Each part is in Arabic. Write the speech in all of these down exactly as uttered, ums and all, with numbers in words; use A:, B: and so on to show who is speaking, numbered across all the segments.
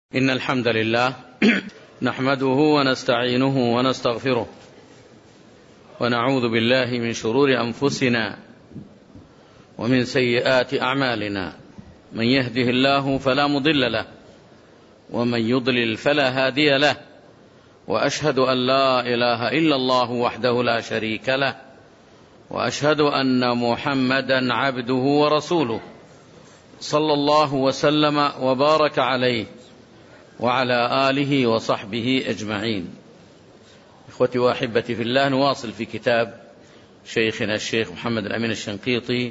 A: إن الحمد لله نحمده ونستعينه ونستغفره ونعوذ بالله من شرور أنفسنا ومن سيئات أعمالنا. من يهده الله فلا مضل له ومن يضلل فلا هادي له، وأشهد أن لا إله إلا الله وحده لا شريك له، وأشهد أن محمدا عبده ورسوله صلى الله وسلم وبارك عليه وعلى آله وصحبه أجمعين. إخوتي وأحبتي في الله، نواصل في كتاب شيخنا الشيخ محمد الأمين الشنقيطي،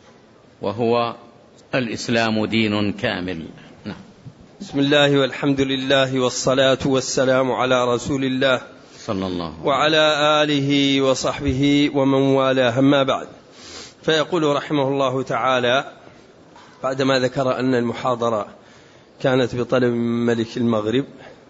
A: وهو الإسلام دين كامل. نعم.
B: بسم الله والحمد لله والصلاة والسلام على رسول الله
A: صلى الله
B: وعلى آله وصحبه ومن والاه، أما بعد. فيقول رحمه الله تعالى بعدما ذكر أن المحاضرة كانت بطلب ملك المغرب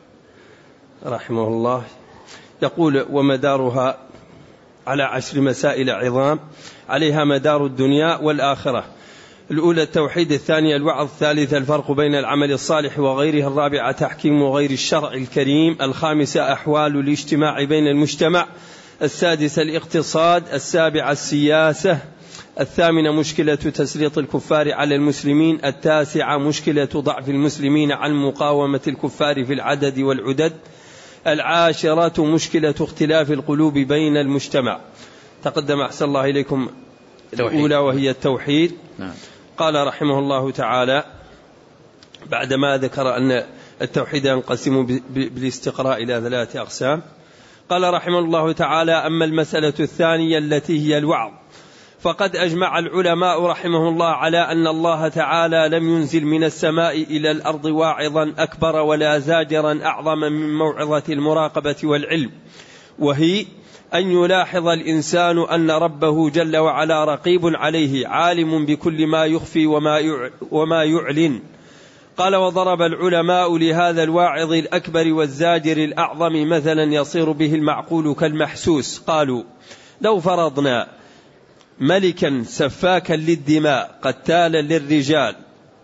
B: رحمه الله، يقول: ومدارها على عشر مسائل عظام عليها مدار الدنيا والآخرة. الأولى التوحيد، الثانية الوعظ، الثالثة الفرق بين العمل الصالح وغيره، الرابعة تحكيم غير الشرع الكريم، الخامسة أحوال الاجتماع بين المجتمع، السادسة الاقتصاد، السابعة السياسة، الثامنة مشكلة تسليط الكفار على المسلمين، التاسعة مشكلة ضعف المسلمين عن مقاومة الكفار في العدد والعدد، العاشرة مشكلة اختلاف القلوب بين المجتمع. تقدم أحسن الله إليكم الأولى وهي التوحيد.
A: نعم.
B: قال رحمه الله تعالى بعدما ذكر أن التوحيد ينقسم بالاستقراء إلى ثلاثة أقسام، قال رحمه الله تعالى: أما المسألة الثانية التي هي الوعظ، فقد أجمع العلماء رحمه الله على أن الله تعالى لم ينزل من السماء إلى الأرض واعظا أكبر ولا زاجرا أعظم من موعظة المراقبة والعلم، وهي أن يلاحظ الإنسان أن ربه جل وعلا رقيب عليه، عالم بكل ما يخفي وما يعلن. قال: وضرب العلماء لهذا الواعظ الأكبر والزاجر الأعظم مثلا يصير به المعقول كالمحسوس. قالوا: لو فرضنا ملكا سفاكا للدماء قتالا للرجال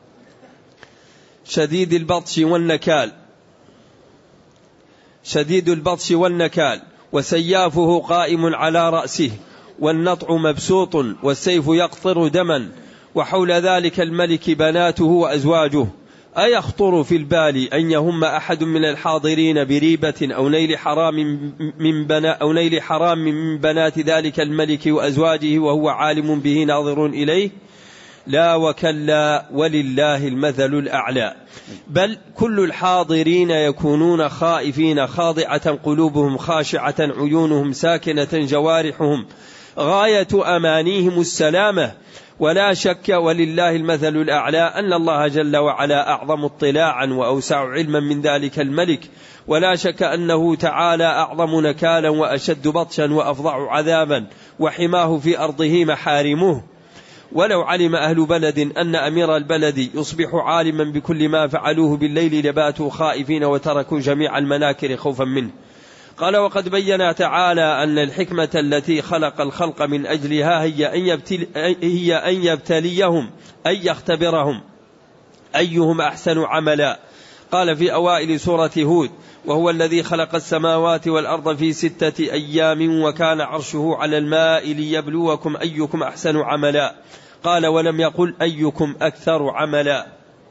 B: شديد البطش والنكال شديد البطش والنكال وسيافه قائم على رأسه والنطع مبسوط والسيف يقطر دما، وحول ذلك الملك بناته وأزواجه، أيخطر في البال أن يهم أحد من الحاضرين بريبة أو نيل حرام من بنا أو نيل حرام من بنات ذلك الملك وأزواجه وهو عالم به ناظر إليه؟ لا وكلا، ولله المثل الأعلى. بل كل الحاضرين يكونون خائفين خاضعة قلوبهم خاشعة عيونهم ساكنة جوارحهم غاية أمانيهم السلامة. ولا شك ولله المثل الأعلى أن الله جل وعلا أعظم اطلاعا وأوسع علما من ذلك الملك، ولا شك أنه تعالى أعظم نكالا وأشد بطشا وأفظع عذابا، وحماه في أرضه محارمه. ولو علم أهل بلد أن أمير البلد يصبح عالما بكل ما فعلوه بالليل لباتوا خائفين وتركوا جميع المناكر خوفا منه. قال: وقد بين تعالى أن الحكمة التي خلق الخلق من أجلها هي أن, يبتل هي أن يبتليهم، أن يختبرهم أيهم أحسن عملا. قال في أوائل سورة هود: وهو الذي خلق السماوات والأرض في ستة أيام وكان عرشه على الماء ليبلوكم أيكم أحسن عملا. قال: ولم يقل أيكم أكثر عملا.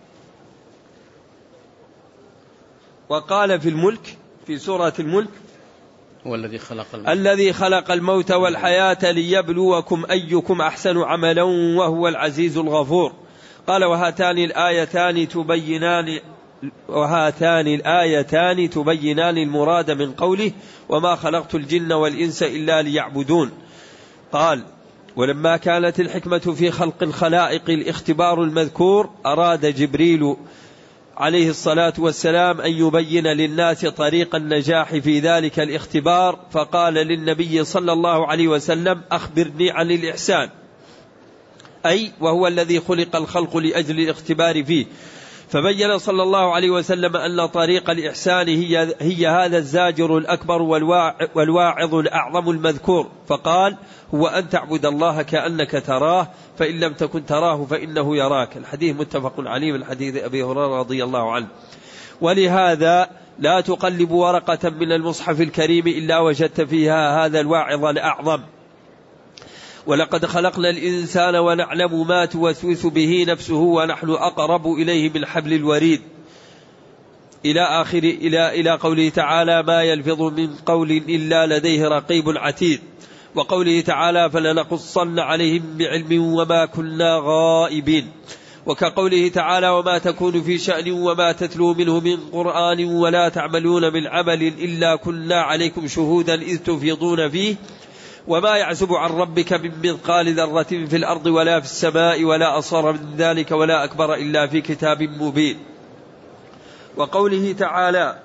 B: وقال في الملك في سورة الملك:
A: هو الذي خلق الموت
B: الذي خلق الموت والحياة ليبلوكم أيكم أحسن عملا وهو العزيز الغفور. قال: وهاتان الآيتان تبينان وهاتان الآيتان تبينان المراد من قوله: وما خلقت الجن والإنس إلا ليعبدون. قال: ولما كانت الحكمة في خلق الخلائق الاختبار المذكور، أراد جبريل عليه الصلاة والسلام أن يبين للناس طريق النجاح في ذلك الاختبار، فقال للنبي صلى الله عليه وسلم: أخبرني عن الإحسان، أي وهو الذي خلق الخلق لأجل الاختبار فيه. فبين صلى الله عليه وسلم أن طريق الإحسان هي, هي هذا الزاجر الأكبر والواعظ الأعظم المذكور، فقال: هو أن تعبد الله كأنك تراه، فإن لم تكن تراه فإنه يراك. الحديث متفق عليه من حديث أبي هريرة رضي الله عنه. ولهذا لا تقلب ورقة من المصحف الكريم إلا وجدت فيها هذا الواعظ الأعظم. ولقد خلقنا الإنسان ونعلم ما توسوس به نفسه ونحن أقرب إليه من حبل الوريد، إلى آخر إلى إلى قوله تعالى: ما يلفظ من قول إلا لديه رقيب عتيد. وقوله تعالى: فلنقصن عليهم بعلم وما كنا غائبين. وكقوله تعالى: وما تكون في شأن وما تتلو منه من قرآن ولا تعملون من عمل إلا كنا عليكم شهودا إذ تفيضون فيه وما يعزب عن ربك من مثقال ذرة في الأرض ولا في السماء ولا أصغر من ذلك ولا أكبر إلا في كتاب مبين. وقوله تعالى: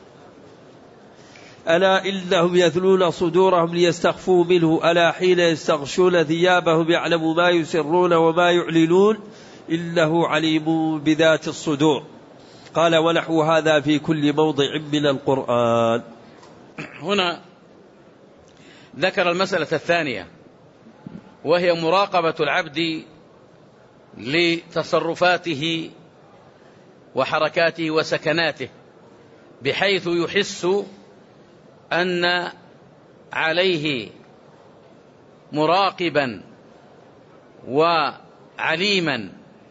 B: ألا إنهم يثنون صدورهم ليستخفوا منه ألا حين يستغشون ثيابهم يعلم ما يسرون وما يعلنون إنه عليم بذات الصدور. قال: ونحو هذا في كل موضع من القرآن.
A: هنا ذكر المسألة الثانية، وهي مراقبة العبد لتصرفاته وحركاته وسكناته، بحيث يحس أن عليه مراقبا وعليما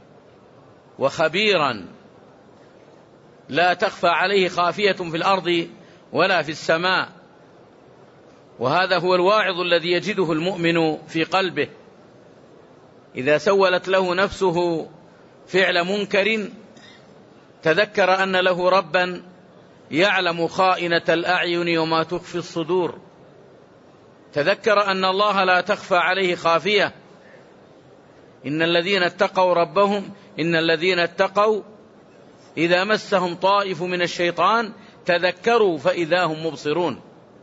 A: وخبيرا لا تخفى عليه خافية في الأرض ولا في السماء. وهذا هو الواعظ الذي يجده المؤمن في قلبه. إذا سولت له نفسه فعل منكر تذكر أن له ربا يعلم خائنة الأعين وما تخفي الصدور، تذكر أن الله لا تخفى عليه خافية. إن الذين اتقوا ربهم إن الذين اتقوا إذا مسهم طائف من الشيطان تذكروا فإذا هم مبصرون.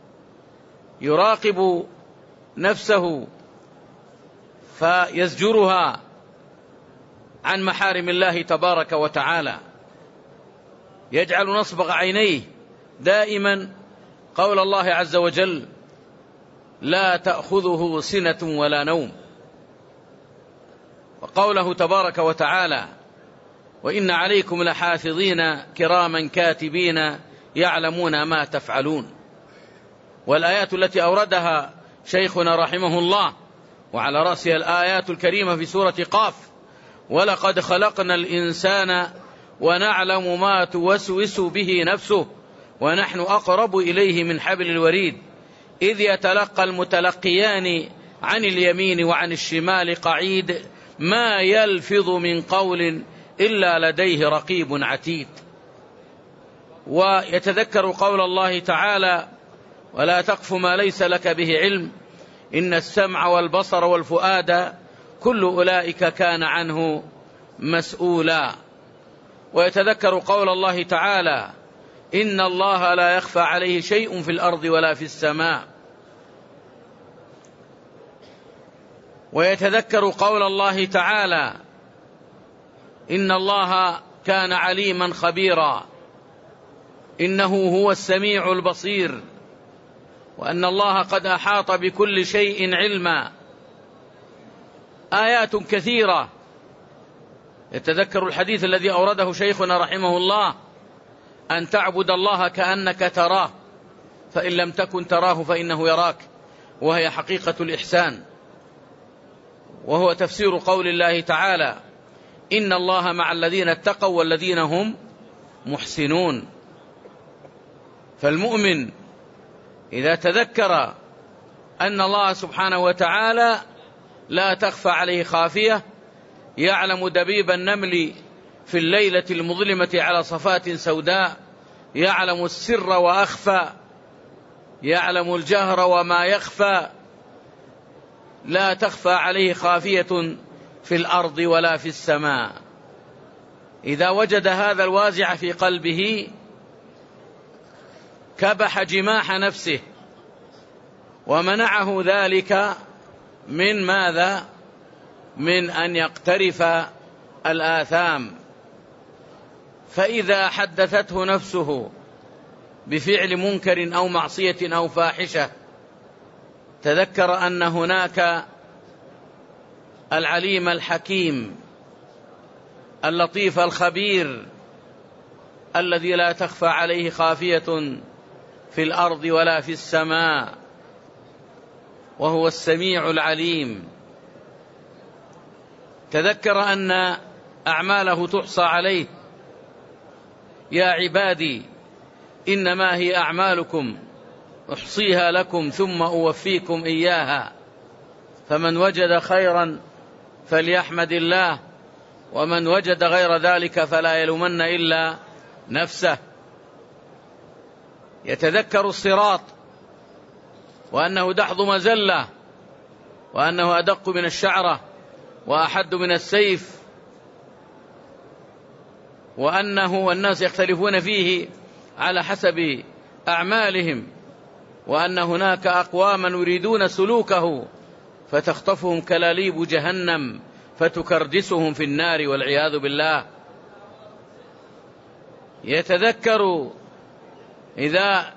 A: يراقب نفسه فيزجرها عن محارم الله تبارك وتعالى، يجعل نصب عينيه دائما قول الله عز وجل: لا تأخذه سنة ولا نوم. وقوله تبارك وتعالى: وإن عليكم لحافظين كراما كاتبين يعلمون ما تفعلون. والآيات التي أوردها شيخنا رحمه الله وعلى رأسها الآيات الكريمة في سورة قاف: ولقد خلقنا الإنسان ونعلم ما توسوس به نفسه ونحن أقرب إليه من حبل الوريد إذ يتلقى المتلقيان عن اليمين وعن الشمال قعيد ما يلفظ من قول إلا لديه رقيب عتيد. ويتذكر قول الله تعالى: ولا تقف ما ليس لك به علم إن السمع والبصر والفؤاد كل أولئك كان عنه مسؤولا. ويتذكر قول الله تعالى: إن الله لا يخفى عليه شيء في الأرض ولا في السماء. ويتذكر قول الله تعالى: إن الله كان عليما خبيرا إنه هو السميع البصير وأن الله قد أحاط بكل شيء علما. آيات كثيرة. يتذكر الحديث الذي أورده شيخنا رحمه الله: أن تعبد الله كأنك تراه فإن لم تكن تراه فإنه يراك، وهي حقيقة الإحسان، وهو تفسير قول الله تعالى: إن الله مع الذين اتقوا والذين هم محسنون. فالمؤمن إذا تذكر أن الله سبحانه وتعالى لا تخفى عليه خافية، يعلم دبيب النمل في الليلة المظلمة على صفات سوداء، يعلم السر وأخفى، يعلم الجهر وما يخفى، لا تخفى عليه خافية في الأرض ولا في السماء. إذا وجد هذا الوازع في قلبه كبح جماح نفسه ومنعه ذلك من ماذا؟ من أن يقترف الآثام. فإذا حدثته نفسه بفعل منكر أو معصية أو فاحشة تذكر أن هناك العليم الحكيم اللطيف الخبير الذي لا تخفى عليه خافية في الأرض ولا في السماء، وهو السميع العليم. تذكر أن أعماله تحصى عليه. يا عبادي إنما هي أعمالكم أحصيها لكم ثم أوفيكم إياها، فمن وجد خيرا فليحمد الله، ومن وجد غير ذلك فلا يلومن إلا نفسه. يتذكر الصراط وأنه دحض مزلة، وأنه أدق من الشعرة وأحد من السيف، وأنه والناس يختلفون فيه على حسب أعمالهم، وأن هناك أقواما يريدون سلوكه فتخطفهم كلاليب جهنم فتكردسهم في النار والعياذ بالله. يتذكر إذا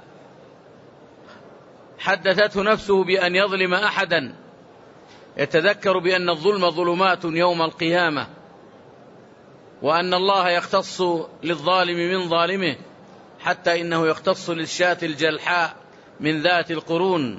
A: حدثته نفسه بأن يظلم أحدا، يتذكر بأن الظلم ظلمات يوم القيامة، وأن الله يختص للظالم من ظالمه، حتى إنه يختص للشاة الجلحاء من ذات القرون.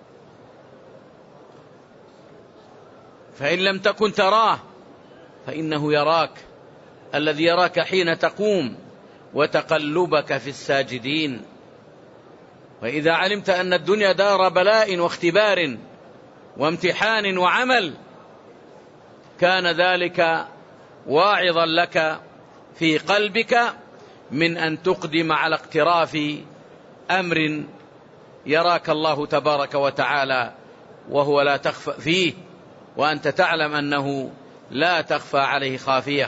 A: فإن لم تكن تراه فإنه يراك، الذي يراك حين تقوم وتقلبك في الساجدين. وإذا علمت أن الدنيا دار بلاء واختبار وامتحان وعمل، كان ذلك واعظا لك في قلبك من أن تقدم على اقتراف أمر يراك الله تبارك وتعالى وهو لا تخفى فيه، وأنت تعلم أنه لا تخفى عليه خافية.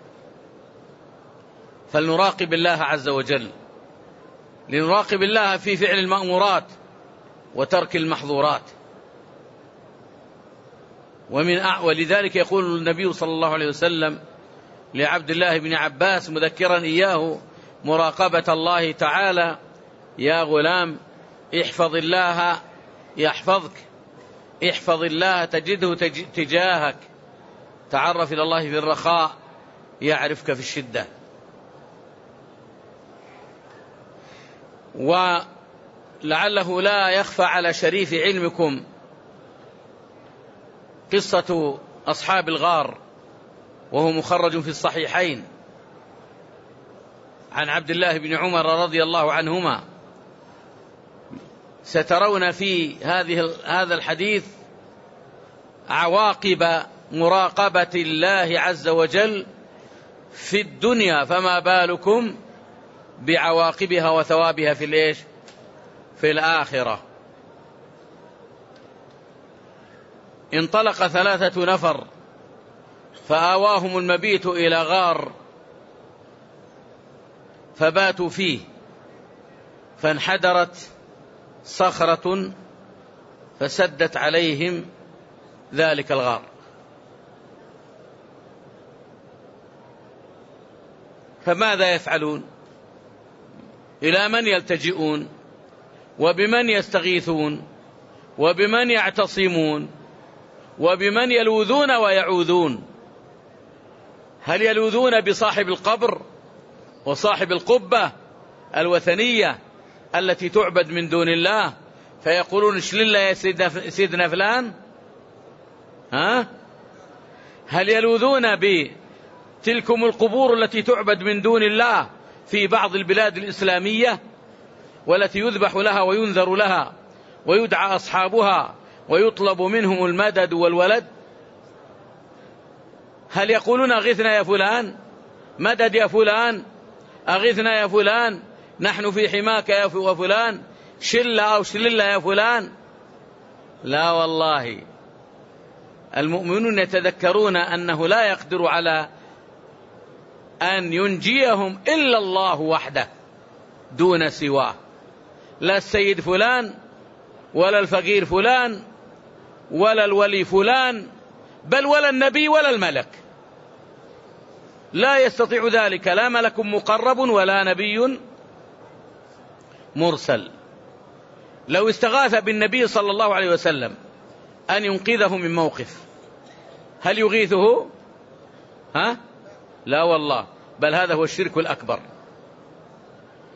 A: فلنراقب الله عز وجل، لنراقب الله في فعل المأمورات وترك المحظورات. ومن ولذلك يقول النبي صلى الله عليه وسلم لعبد الله بن عباس مذكرا إياه مراقبة الله تعالى: يا غلام احفظ الله يحفظك، احفظ الله تجده تجاهك، تعرف إلى الله في الرخاء يعرفك في الشدة. ولعله لا يخفى على شريف علمكم قصة أصحاب الغار، وهو مخرج في الصحيحين عن عبد الله بن عمر رضي الله عنهما. سترون في هذه هذا الحديث عواقب مراقبة الله عز وجل في الدنيا، فما بالكم بعواقبها وثوابها في الإيش؟ في الآخرة. انطلق ثلاثة نفر فآواهم المبيت إلى غار فباتوا فيه، فانحدرت صخرة فسدت عليهم ذلك الغار. فماذا يفعلون؟ إلى من يلتجئون؟ وبمن يستغيثون؟ وبمن يعتصمون؟ وبمن يلوذون ويعوذون؟ هل يلوذون بصاحب القبر وصاحب القبة الوثنية التي تعبد من دون الله فيقولون اشلل يا سيدنا فلان؟ ها؟ هل يلوذون بتلكم القبور التي تعبد من دون الله في بعض البلاد الإسلامية والتي يذبح لها وينذر لها ويدعى أصحابها ويطلب منهم المدد والولد؟ هل يقولون أغثنا يا فلان، مدد يا فلان، أغثنا يا فلان، نحن في حماك يا فلان، شلة أو شللة يا فلان؟ لا والله، المؤمنون يتذكرون أنه لا يقدر على أن ينجيهم إلا الله وحده دون سواه، لا السيد فلان ولا الفقير فلان ولا الولي فلان، بل ولا النبي ولا الملك، لا يستطيع ذلك، لا ملك مقرب ولا نبي مرسل. لو استغاث بالنبي صلى الله عليه وسلم أن ينقذه من موقف، هل يغيثه؟ ها؟ لا والله، بل هذا هو الشرك الأكبر.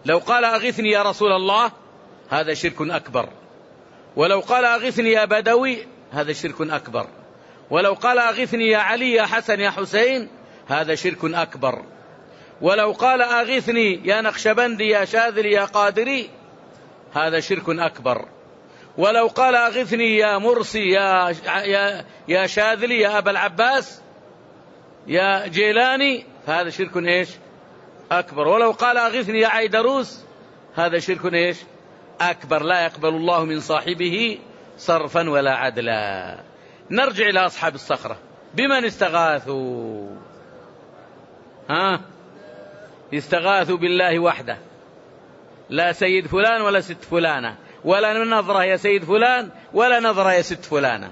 A: لو قال أغثني يا رسول الله هذا شرك أكبر، ولو قال أغثني يا بدوي هذا شرك أكبر، ولو قال أغثني يا علي يا حسن يا حسين هذا شرك أكبر، ولو قال أغثني يا نقشبندي يا شاذلي يا قادري هذا شرك أكبر، ولو قال أغثني يا مرسي يا, يا, يا شاذلي يا أبا العباس يا جيلاني هذا شرك إيش أكبر، ولو قال أغثني يا عيدروس هذا شرك إيش أكبر. لا يقبل الله من صاحبه صرفا ولا عدلا. نرجع إلى أصحاب الصخرة، بمن استغاثوا؟ ها؟ استغاثوا بالله وحده، لا سيد فلان ولا ست فلانة، ولا نظرة يا سيد فلان ولا نظرة يا ست فلانة،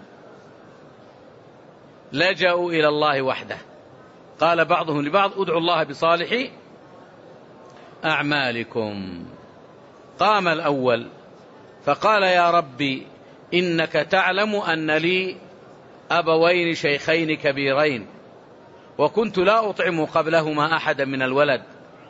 A: لجأوا إلى الله وحده. قال بعضهم لبعض ادعوا الله بصالح أعمالكم. قام الأول فقال يا ربي إنك تعلم أن لي أبوين شيخين كبيرين، وكنت لا أطعم قبلهما أحدا من الولد،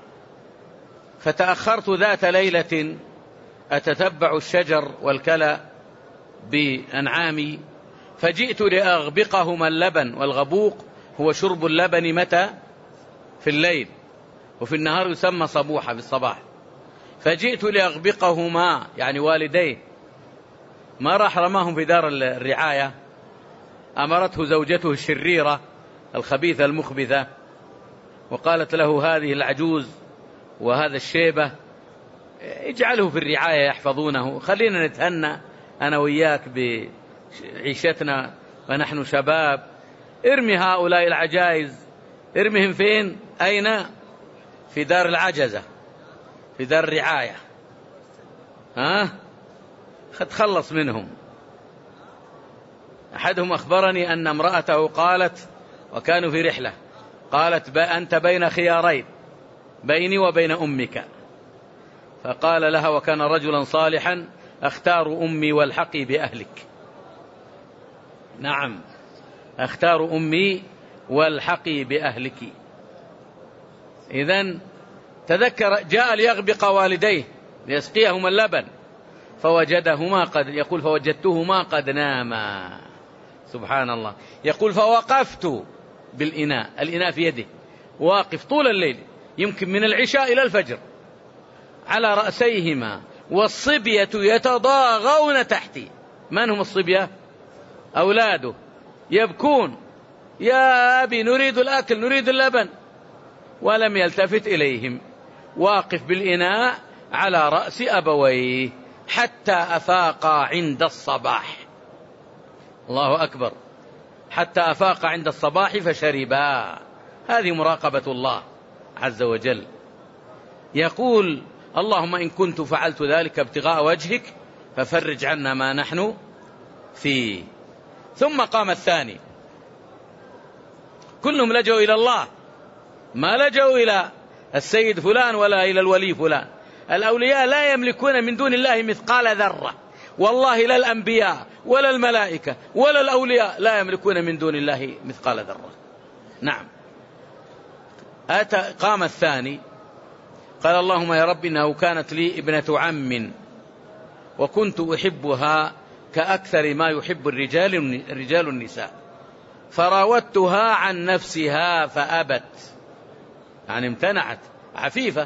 A: فتأخرت ذات ليلة أتتبع الشجر والكلى بأنعامي، فجئت لأغبقهما اللبن، والغبوق هو شرب اللبن متى؟ في الليل، وفي النهار يسمى صبوحة بالصباح. فجئت لأغبقهما يعني والديه، ما راح رماهم في دار الرعاية، أمرته زوجته الشريرة الخبيثة المخبثة وقالت له هذه العجوز وهذا الشيبة اجعله في الرعاية يحفظونه، خلينا نتهنى أنا وياك بعيشتنا ونحن شباب، ارمي هؤلاء العجائز، ارمهم فين؟ أين؟ في دار العجزة، في دار الرعاية، ها؟ تخلص منهم. أحدهم أخبرني أن امرأته قالت، وكانوا في رحلة، قالت أنت بين خيارين، بيني وبين أمك، فقال لها وكان رجلا صالحا أختار أمي والحقي بأهلك. نعم، أختار أمي والحقي بأهلك. إذن تذكر جاء ليغبق والديه ليسقيهما اللبن، فوجدهما قد يقول فوجدتهما قد ناما. سبحان الله. يقول فوقفت بالإناء، الإناء في يده، واقف طول الليل يمكن من العشاء إلى الفجر على رأسيهما، والصبية يتضاغون تحتي. من هم الصبية؟ أولاده يبكون يا أبي نريد الأكل نريد اللبن، ولم يلتفت إليهم، واقف بالإناء على رأس أبويه حتى أفاقا عند الصباح. الله أكبر. حتى أفاق عند الصباح فشربا. هذه مراقبة الله عز وجل. يقول اللهم إن كنت فعلت ذلك ابتغاء وجهك ففرج عنا ما نحن فيه. ثم قام الثاني، كلهم لجوا إلى الله، ما لجوا إلى السيد فلان ولا إلى الولي فلان. الأولياء لا يملكون من دون الله مثقال ذرة، والله لا الأنبياء ولا الملائكة ولا الأولياء لا يملكون من دون الله مثقال ذرة. نعم. أتى قام الثاني قال اللهم يا رب إنه كانت لي ابنة عم وكنت أحبها كأكثر ما يحب الرجال الرجال النساء، فراودتها عن نفسها فأبت، يعني امتنعت، عفيفة.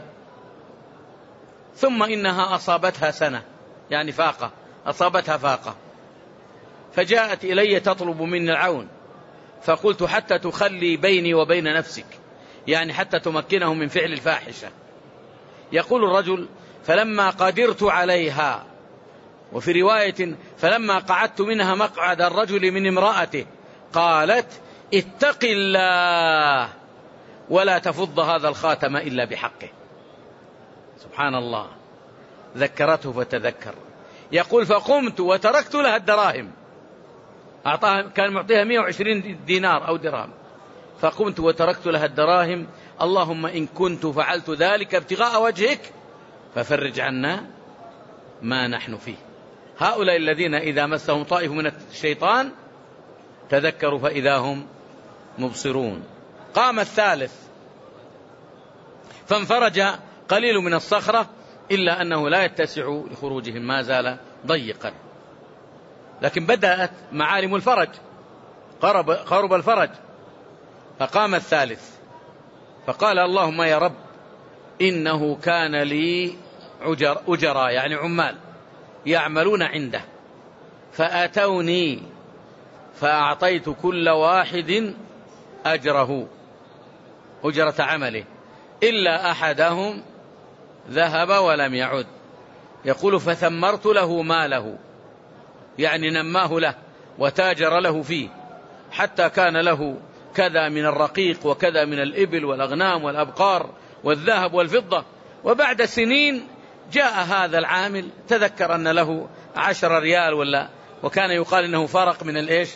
A: ثم إنها أصابتها سنة، يعني فاقة، أصابتها فاقة، فجاءت إلي تطلب مني العون، فقلت حتى تخلي بيني وبين نفسك، يعني حتى تمكنه من فعل الفاحشة. يقول الرجل فلما قدرت عليها، وفي رواية فلما قعدت منها مقعد الرجل من امرأته، قالت اتق الله ولا تفض هذا الخاتم إلا بحقه. سبحان الله. ذكرته فتذكر. يقول فقمت وتركت لها الدراهم، أعطاها كان معطيها مئة وعشرين دينار أو درهم، فقمت وتركت لها الدراهم. اللهم إن كنت فعلت ذلك ابتغاء وجهك ففرج عنا ما نحن فيه. هؤلاء الذين إذا مسهم طائف من الشيطان تذكروا فإذا هم مبصرون. قام الثالث فانفرج قليل من الصخرة إلا أنه لا يتسع لخروجهم، ما زال ضيقا. لكن بدأت معالم الفرج، قرب, قرب الفرج، فقام الثالث فقال اللهم يا رب إنه كان لي أجر أجرا يعني عمال يعملون عنده، فأتوني فأعطيت كل واحد أجره أجرة عمله إلا أحدهم ذهب ولم يعد. يقول فثمرت له ماله، يعني نماه له وتاجر له فيه، حتى كان له كذا من الرقيق وكذا من الإبل والأغنام والأبقار والذهب والفضة. وبعد سنين جاء هذا العامل تذكر أن له عشر ريال ولا، وكان يقال إنه فرق من الإيش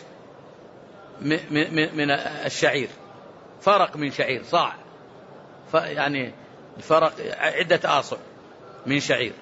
A: من الشعير، فرق من شعير صاع، يعني فرق عدة آصع من شعير،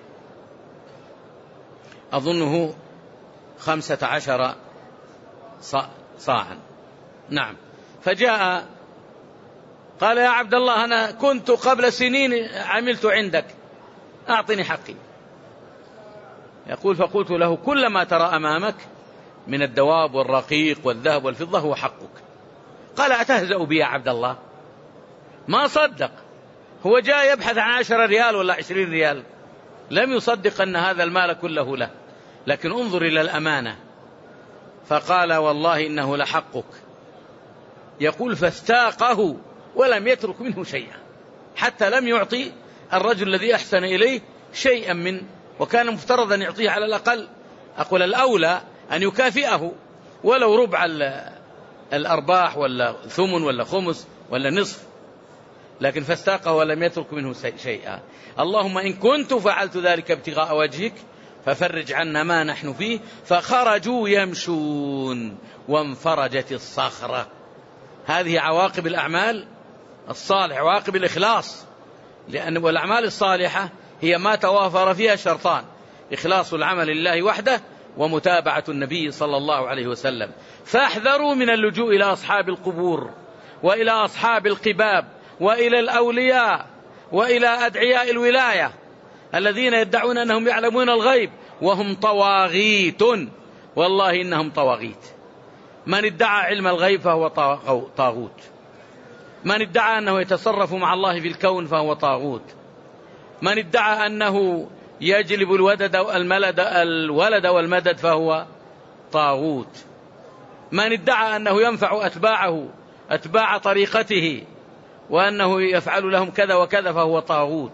A: أظنه خمسة عشر صاعا. نعم. فجاء قال يا عبد الله أنا كنت قبل سنين عملت عندك، أعطني حقي. يقول فقلت له كل ما ترى أمامك من الدواب والرقيق والذهب والفضة هو حقك. قال أتهزأ بي يا عبد الله؟ ما صدق، هو جاء يبحث عن عشر ريال ولا عشرين ريال، لم يصدق أن هذا المال كله له. لكن انظر إلى الأمانة، فقال والله إنه لحقك. يقول فاستاقه ولم يترك منه شيئا، حتى لم يعطي الرجل الذي أحسن إليه شيئا من، وكان مفترضا أن يعطيه على الأقل، أقول الأولى أن يكافئه ولو ربع الأرباح ولا ثمن ولا خمس ولا نصف، لكن فاستاقه ولم يترك منه شيئا. اللهم إن كنت فعلت ذلك ابتغاء وجهك ففرج عنا ما نحن فيه. فخرجوا يمشون وانفرجت الصخرة. هذه عواقب الأعمال الصالحة، عواقب الإخلاص، لأن والأعمال الصالحة هي ما توافر فيها شرطان: إخلاص العمل لله وحده ومتابعة النبي صلى الله عليه وسلم. فاحذروا من اللجوء إلى أصحاب القبور وإلى أصحاب القباب وإلى الأولياء وإلى أدعياء الولاية الذين يدعون أنهم يعلمون الغيب وهم طواغيت، والله إنهم طواغيت. من ادعى علم الغيب فهو طاغوت، من ادعى أنه يتصرف مع الله في الكون فهو طاغوت، من ادعى أنه يجلب الولد والملد الولد والمدد فهو طاغوت، من ادعى أنه ينفع أتباعه أتباع طريقته وأنه يفعل لهم كذا وكذا فهو طاغوت.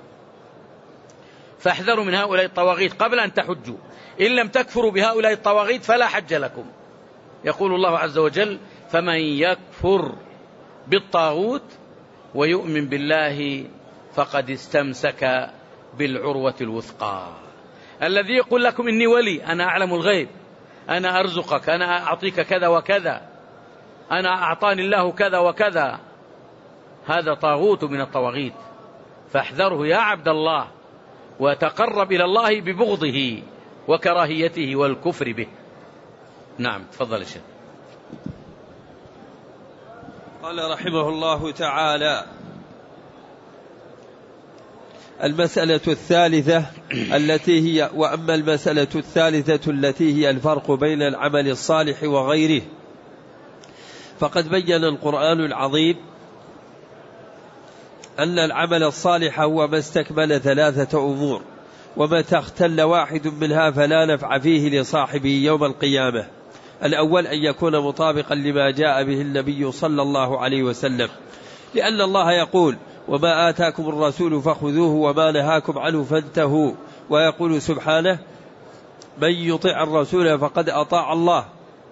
A: فاحذروا من هؤلاء الطواغيت قبل أن تحجوا، إن لم تكفروا بهؤلاء الطواغيت فلا حج لكم. يقول الله عز وجل: فمن يكفر بالطاغوت ويؤمن بالله فقد استمسك بالعروة الوثقى. الذي يقول لكم إني ولي، أنا أعلم الغيب، أنا أرزقك، أنا أعطيك كذا وكذا، أنا أعطاني الله كذا وكذا، هذا طاغوت من الطواغيت. فاحذره يا عبد الله، وتقرب إلى الله ببغضه وكراهيته والكفر به. نعم، تفضل الشيخ.
B: قال رحمه الله تعالى: المسألة الثالثة التي هي وأما المسألة الثالثة التي هي الفرق بين العمل الصالح وغيره، فقد بين القرآن العظيم أن العمل الصالح هو ما استكمل ثلاثة أمور، ومتى اختل واحد منها فلا نفع فيه لصاحبه يوم القيامة. الأول أن يكون مطابقا لما جاء به النبي صلى الله عليه وسلم، لأن الله يقول: وما آتاكم الرسول فخذوه وما نهاكم عنه فانتهوا. ويقول سبحانه: من يطع الرسول فقد أطاع الله.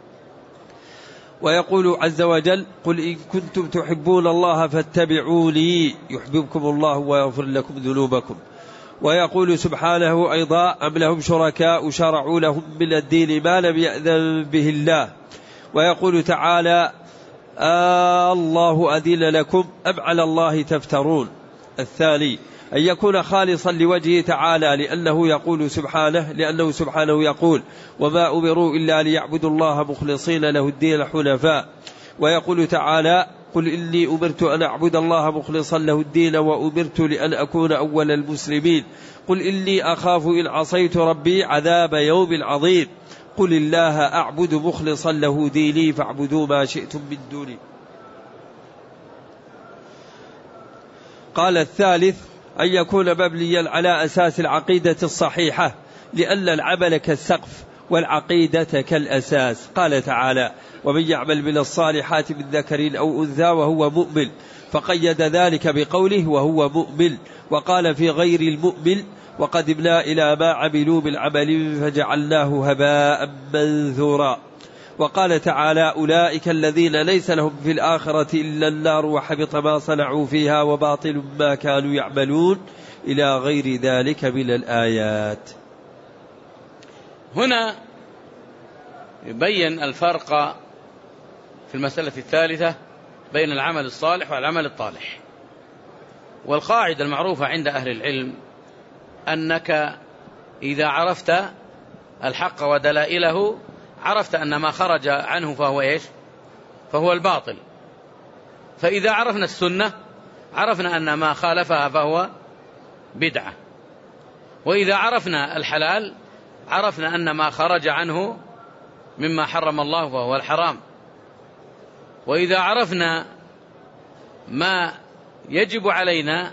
B: ويقول عز وجل: قل إن كنتم تحبون الله فاتبعوني يحببكم الله ويغفر لكم ذنوبكم. ويقول سبحانه أيضا: أم لهم شركاء شرعوا لهم من الدين ما لم يأذن به الله. ويقول تعالى: آه الله أذن لكم أم على الله تفترون. الثاني أن يكون خالصا لوجهه تعالى، لأنه يقول سبحانه لأنه سبحانه يقول: وما أمروا إلا ليعبدوا الله مخلصين له الدين حنفاء. ويقول تعالى: قل إني أمرت أن أعبد الله مخلصا له الدين وأمرت لأن أكون أول المسلمين. قل إني أخاف إن عصيت ربي عذاب يوم عظيم. قل الله أعبد مخلصا له ديني فاعبدوا ما شئتم من دوني. قال الثالث أن يكون مبنيا على أساس العقيدة الصحيحة، لأن العمل كالسقف والعقيدة كالأساس. قال تعالى: ومن يعمل من الصالحات من ذكر أو أنثى وهو مؤمن، فقيد ذلك بقوله وهو مؤمن. وقال في غير المؤمن: وقدمنا إلى ما عملوا من عمل فجعلناه هباء منثورا. وقال تعالى: أولئك الذين ليس لهم في الآخرة إلا النار وحبط ما صنعوا فيها وباطل ما كانوا يعملون، إلى غير ذلك من الآيات.
A: هنا يبين الفرق في المسألة الثالثة بين العمل الصالح والعمل الطالح. والقاعدة المعروفة عند أهل العلم أنك إذا عرفت الحق ودلائله عرفت أن ما خرج عنه فهو إيش؟ فهو الباطل. فإذا عرفنا السنة عرفنا أن ما خالفها فهو بدعة. وإذا عرفنا الحلال عرفنا أن ما خرج عنه مما حرم الله فهو الحرام. وإذا عرفنا ما يجب علينا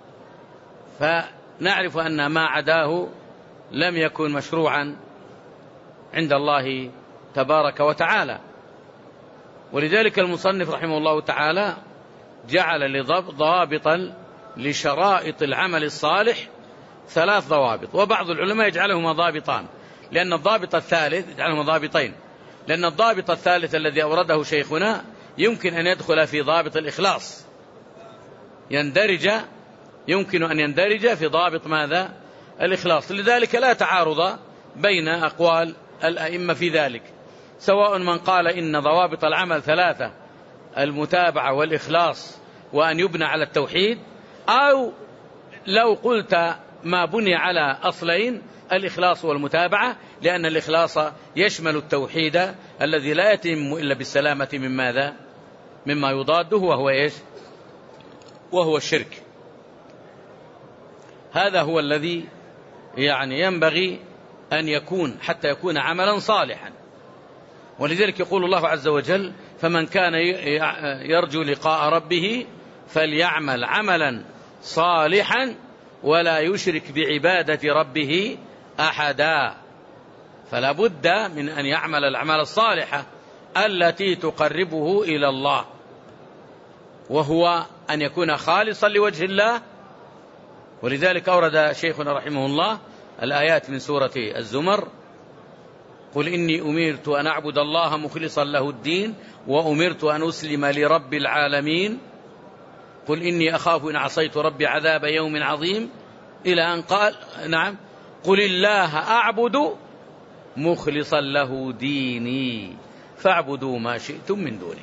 A: فنعرف أن ما عداه لم يكن مشروعا عند الله تبارك وتعالى. ولذلك المصنف رحمه الله تعالى جعل ضابطا لشرائط العمل الصالح ثلاث ضوابط، وبعض العلماء يجعلهما ضابطان، لأن الضابط الثالث يجعلهما ضابطين، لأن الضابط الثالث الذي أورده شيخنا يمكن أن يدخل في ضابط الإخلاص، يندرج يمكن أن يندرج في ضابط ماذا؟ الإخلاص. لذلك لا تعارض بين أقوال الأئمة في ذلك، سواء من قال إن ضوابط العمل ثلاثة: المتابعة والإخلاص وأن يبنى على التوحيد، أو لو قلت ما بني على أصلين: الإخلاص والمتابعة، لأن الإخلاص يشمل التوحيد الذي لا يتم إلا بالسلامة من ماذا؟ مما يضاده، وهو إيش؟ وهو الشرك. هذا هو الذي يعني ينبغي أن يكون حتى يكون عملا صالحا. ولذلك يقول الله عز وجل: فمن كان يرجو لقاء ربه فليعمل عملا صالحا ولا يشرك بعبادة ربه أحدا. فلا بد من أن يعمل الأعمال الصالحة التي تقربه إلى الله، وهو أن يكون خالصا لوجه الله. ولذلك أورد شيخنا رحمه الله الآيات من سورة الزمر: قل إني أمرت أن أعبد الله مخلصا له الدين وأمرت أن أسلم لرب العالمين. قل إني أخاف إن عصيت ربي عذاب يوم عظيم، إلى أن قال نعم قل الله أعبد مخلصا له ديني فاعبدوا ما شئتم من دونه.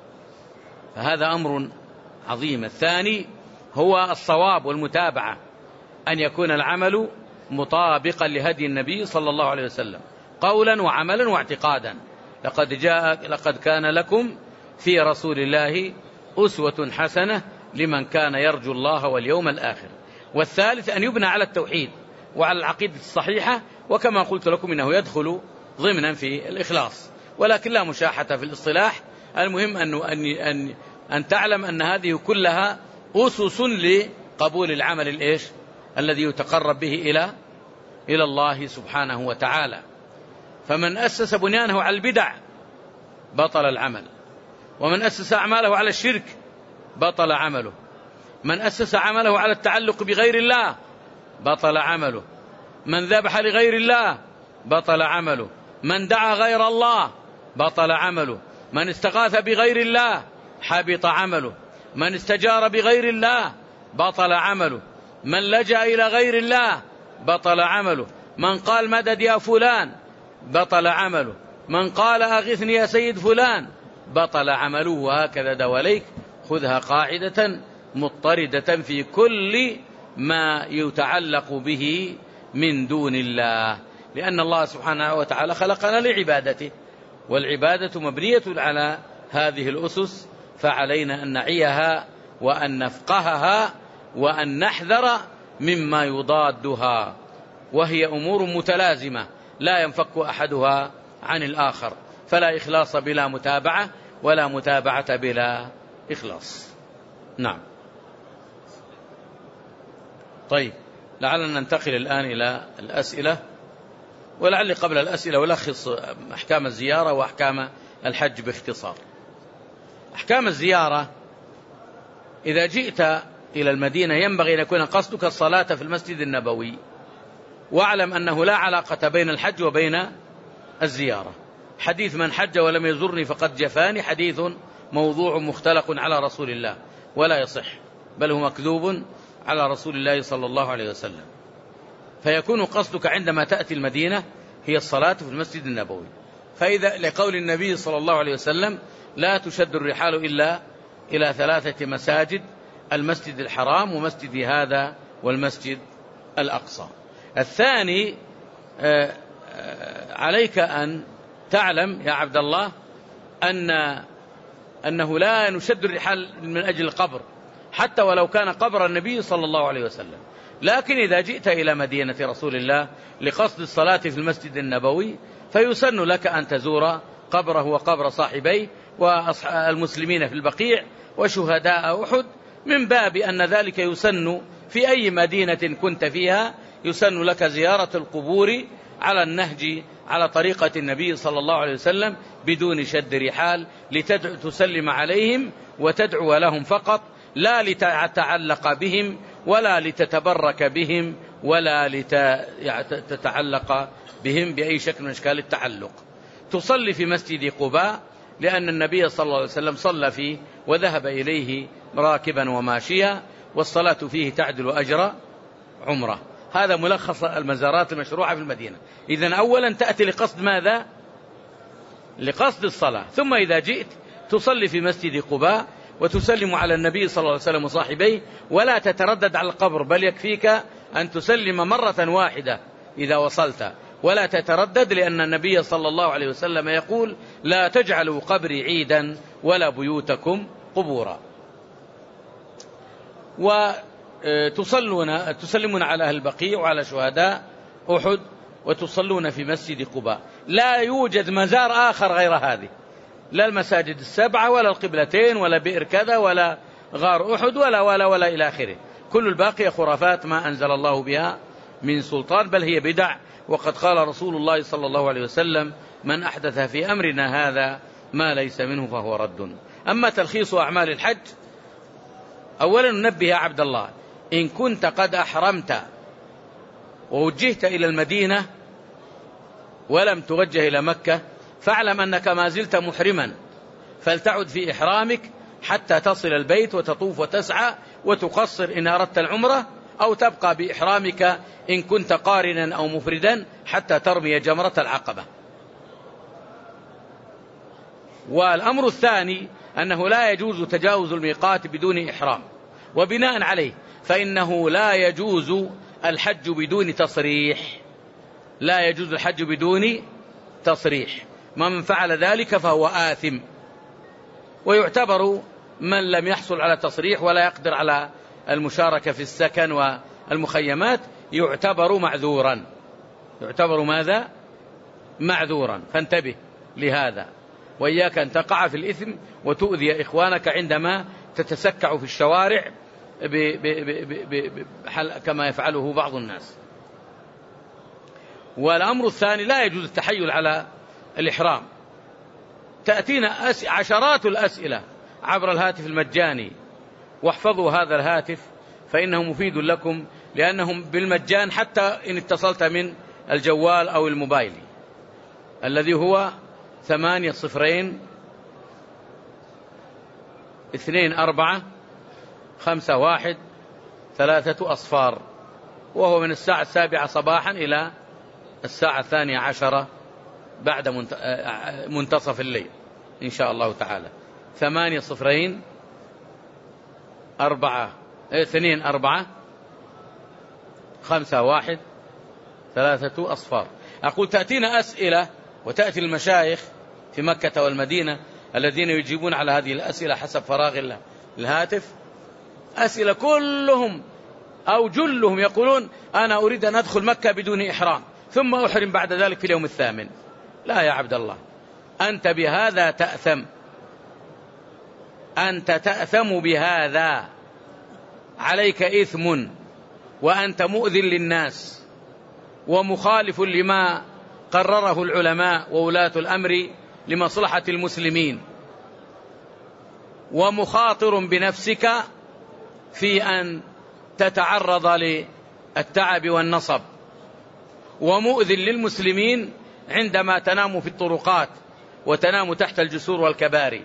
A: فهذا أمر عظيم. الثاني هو الصواب والمتابعة، أن يكون العمل مطابقا لهدي النبي صلى الله عليه وسلم قولا وعملا واعتقادا. لقد جاء لقد كان لكم في رسول الله أسوة حسنة لمن كان يرجو الله واليوم الآخر. والثالث أن يبنى على التوحيد وعلى العقيدة الصحيحة، وكما قلت لكم إنه يدخل ضمنا في الإخلاص، ولكن لا مشاحة في الاصطلاح. المهم أن, أن, أن, أن تعلم أن هذه كلها أسس لقبول العمل الإيش الذي يتقرب به إلى إلى الله سبحانه وتعالى. فمن أسس بنيانه على البدع بطل العمل، ومن أسس أعماله على الشرك بطل عمله، من أسس عمله على التعلق بغير الله بطل عمله، من ذبح لغير الله بطل عمله، من دعا غير الله بطل عمله، من استغاث بغير الله حبط عمله، من استجار بغير الله بطل عمله، من لجأ إلى غير الله بطل عمله، من قال مدد يا فلان بطل عمله، من قال أغثني يا سيد فلان بطل عمله. وهكذا دواليك، خذها قاعدة مضطردة في كل ما يتعلق به من دون الله، لأن الله سبحانه وتعالى خلقنا لعبادته، والعبادة مبنية على هذه الأسس فعلينا أن نعيها وأن نفقهها وأن نحذر مما يضادها، وهي أمور متلازمة لا ينفك أحدها عن الآخر، فلا إخلاص بلا متابعة ولا متابعة بلا إخلاص. نعم. طيب، لعلنا ننتقل الآن إلى الأسئلة، ولعل قبل الأسئلة ألخص أحكام الزيارة وأحكام الحج باختصار. أحكام الزيارة: إذا جئت إلى المدينة ينبغي أن يكون قصدك الصلاة في المسجد النبوي، واعلم أنه لا علاقة بين الحج وبين الزيارة. حديث من حج ولم يزرني فقد جفاني حديث موضوع مختلق على رسول الله ولا يصح، بل هو مكذوب على رسول الله صلى الله عليه وسلم. فيكون قصدك عندما تأتي المدينة هي الصلاة في المسجد النبوي، فإذا لقول النبي صلى الله عليه وسلم: لا تشد الرحال إلا إلى ثلاثة مساجد، المسجد الحرام ومسجد هذا والمسجد الأقصى. الثاني، عليك أن تعلم يا عبد الله أن أنه لا نشد الرحال من أجل القبر، حتى ولو كان قبر النبي صلى الله عليه وسلم. لكن إذا جئت إلى مدينة رسول الله لقصد الصلاة في المسجد النبوي فيسن لك أن تزور قبره وقبر صاحبيه والمسلمين في البقيع وشهداء أحد، من باب أن ذلك يسن في أي مدينة كنت فيها، يسن لك زيارة القبور على النهج على طريقة النبي صلى الله عليه وسلم بدون شد رحال، لتسلم عليهم وتدعو لهم فقط، لا لتتعلق بهم ولا لتتبرك بهم ولا لتتعلق بهم بأي شكل من أشكال التعلق. تصلي في مسجد قباء لأن النبي صلى الله عليه وسلم صلى فيه وذهب إليه راكبا وماشيا، والصلاة فيه تعدل أجر عمره. هذا ملخص المزارات المشروعة في المدينة. إذن أولا تأتي لقصد ماذا؟ لقصد الصلاة. ثم إذا جئت تصلي في مسجد قباء وتسلم على النبي صلى الله عليه وسلم وصاحبيه، ولا تتردد على القبر، بل يكفيك أن تسلم مرة واحدة إذا وصلت، ولا تتردد، لأن النبي صلى الله عليه وسلم يقول: لا تجعلوا قبري عيدا ولا بيوتكم قبورا. وتصلون تسلمون على أهل البقيع وعلى شهداء أحد وتصلون في مسجد قباء. لا يوجد مزار آخر غير هذه، لا المساجد السبعة ولا القبلتين ولا بئر كذا ولا غار أحد ولا ولا ولا إلى آخره. كل الباقي خرافات ما أنزل الله بها من سلطان، بل هي بدع. وقد قال رسول الله صلى الله عليه وسلم: من أحدث في أمرنا هذا ما ليس منه فهو رد. أما تلخيص أعمال الحج: أولا ننبه يا عبد الله، إن كنت قد أحرمت ووجهت إلى المدينة ولم توجه إلى مكة، فاعلم أنك ما زلت محرما، فلتعد في إحرامك حتى تصل البيت وتطوف وتسعى وتقصر إن أردت العمرة، أو تبقى بإحرامك إن كنت قارنا أو مفردا حتى ترمي جمرة العقبة. والأمر الثاني أنه لا يجوز تجاوز الميقات بدون إحرام، وبناء عليه فإنه لا يجوز الحج بدون تصريح، لا يجوز الحج بدون تصريح. من فعل ذلك فهو آثم، ويعتبر من لم يحصل على تصريح ولا يقدر على المشاركة في السكن والمخيمات يعتبر معذورا. يعتبر ماذا؟ معذورا. فانتبه لهذا، وإياك أن تقع في الإثم وتؤذي إخوانك عندما تتسكع في الشوارع ب ب ب ب كما يفعله بعض الناس. والأمر الثاني: لا يجوز التحيل على الإحرام. تأتينا عشرات الأسئلة عبر الهاتف المجاني، واحفظوا هذا الهاتف فإنه مفيد لكم، لأنهم بالمجان حتى إن اتصلت من الجوال أو الموبايل، الذي هو ثمانية صفرين اثنين أربعة خمسة واحد ثلاثة أصفار، وهو من الساعة السابعة صباحا إلى الساعة الثانية عشرة بعد منتصف الليل إن شاء الله تعالى. ثمانية صفرين أربعة اثنين أربعة خمسة واحد ثلاثة أصفار. أقول تأتينا أسئلة وتأتي المشايخ في مكة والمدينة الذين يجيبون على هذه الأسئلة حسب فراغ الهاتف، أسئلة كلهم أو جلهم يقولون أنا أريد أن أدخل مكة بدون إحرام ثم أحرم بعد ذلك في اليوم الثامن. لا يا عبد الله، أنت بهذا تأثم، أنت تأثم بهذا، عليك إثم، وأنت مؤذن للناس ومخالف لما قرره العلماء وولاة الأمر لمصلحة المسلمين، ومخاطر بنفسك في أن تتعرض للتعب والنصب، ومؤذن للمسلمين عندما تنام في الطرقات وتنام تحت الجسور والكباري،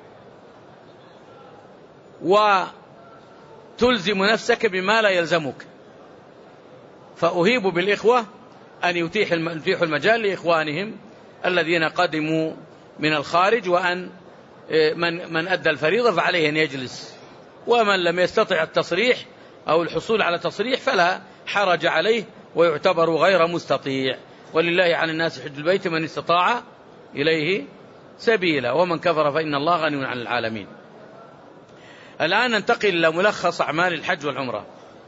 A: وتلزم نفسك بما لا يلزمك. فأهيب بالإخوة أن يتيحوا المجال لإخوانهم الذين قدموا من الخارج، وأن من, من أدى الفريضة فعليه أن يجلس، ومن لم يستطع التصريح أو الحصول على تصريح فلا حرج عليه ويعتبر غير مستطيع. ولله على الناس حج البيت من استطاع إليه سبيلا، ومن كفر فإن الله غني عن العالمين. الآن ننتقل إلى ملخص أعمال الحج والعمرة.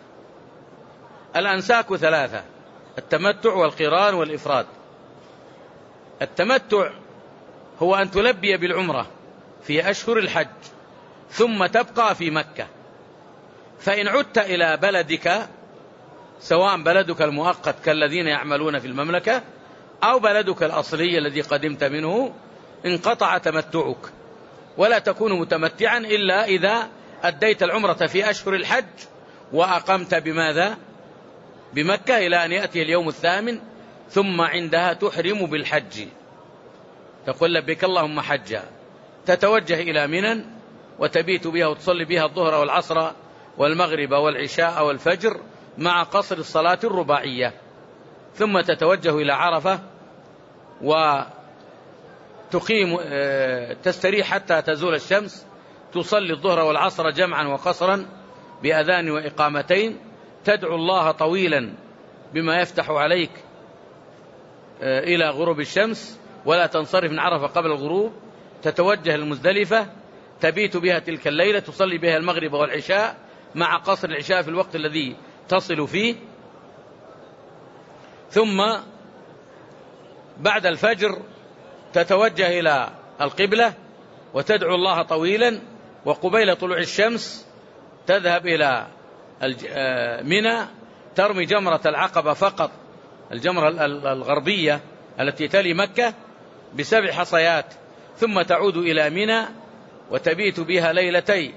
A: الأنساك ثلاثة: التمتع والقران والإفراد. التمتع هو أن تلبي بالعمرة في أشهر الحج ثم تبقى في مكة، فإن عدت إلى بلدك، سواء بلدك المؤقت كالذين يعملون في المملكة أو بلدك الأصلي الذي قدمت منه، انقطع تمتعك، ولا تكون متمتعا إلا إذا أديت العمرة في أشهر الحج وأقمت بماذا؟ بمكة إلى أن يأتي اليوم الثامن، ثم عندها تحرم بالحج، تقول لبيك اللهم حجا، تتوجه إلى منى وتبيت بها وتصلي بها الظهر والعصر والمغرب والعشاء والفجر مع قصر الصلاة الرباعية، ثم تتوجه إلى عرفة وتقيم تستريح حتى تزول الشمس، تصلي الظهر والعصر جمعا وقصرا بأذان وإقامتين، تدعو الله طويلا بما يفتح عليك إلى غروب الشمس، ولا تنصرف من عرفة قبل الغروب، تتوجه المزدلفة، تبيت بها تلك الليلة، تصلي بها المغرب والعشاء مع قصر العشاء في الوقت الذي تصل فيه، ثم بعد الفجر تتوجه إلى القبلة وتدعو الله طويلا، وقبيل طلوع الشمس تذهب إلى منى، ترمي جمرة العقبة فقط، الجمرة الغربية التي تلي مكة بسبع حصيات، ثم تعود إلى منى وتبيت بها ليلتي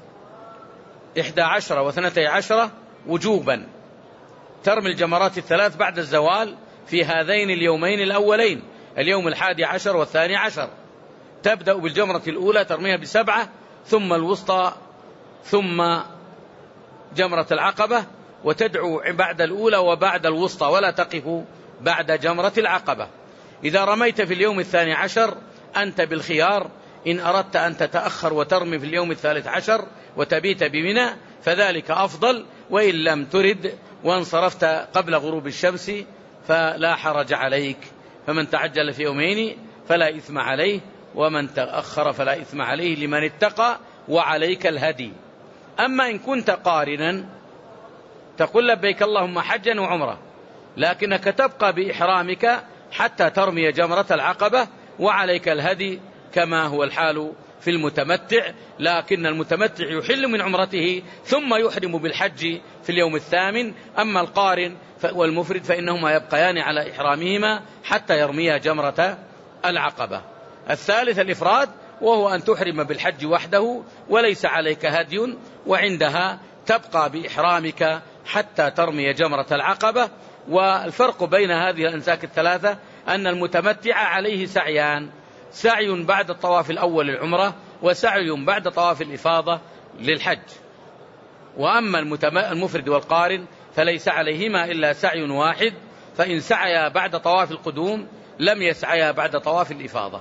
A: إحدى عشرة واثنتي عشرة وجوبا، ترمي الجمرات الثلاث بعد الزوال في هذين اليومين الأولين، اليوم الحادي عشر والثاني عشر، تبدأ بالجمرة الأولى ترميها بسبعة، ثم الوسطى، ثم جمرة العقبة، وتدعو بعد الأولى وبعد الوسطى، ولا تقف بعد جمرة العقبة. إذا رميت في اليوم الثاني عشر أنت بالخيار، إن أردت أن تتأخر وترمي في اليوم الثالث عشر وتبيت بمنى فذلك أفضل، وإن لم ترد وانصرفت قبل غروب الشمس فلا حرج عليك، فمن تعجل في يومين فلا إثم عليه، ومن تأخر فلا إثم عليه لمن اتقى وعليك الهدي. أما إن كنت قارنا تقول لبيك اللهم حجا وعمرة، لكنك تبقى بإحرامك حتى ترمي جمرة العقبة وعليك الهدي كما هو الحال في المتمتع، لكن المتمتع يحل من عمرته ثم يحرم بالحج في اليوم الثامن. أما القارن والمفرد فإنهما يبقيان على إحرامهما حتى يرميا جمرة العقبة. الثالث الإفراد، وهو أن تحرم بالحج وحده وليس عليك هدي، وعندها تبقى بإحرامك حتى ترمي جمرة العقبة. والفرق بين هذه الأنساك الثلاثة أن المتمتع عليه سعيان، سعي بعد الطواف الأول للعمرة، وسعي بعد طواف الإفاضة للحج. وأما المفرد والقارن فليس عليهما إلا سعي واحد، فإن سعيا بعد طواف القدوم لم يسعيا بعد طواف الإفاضة.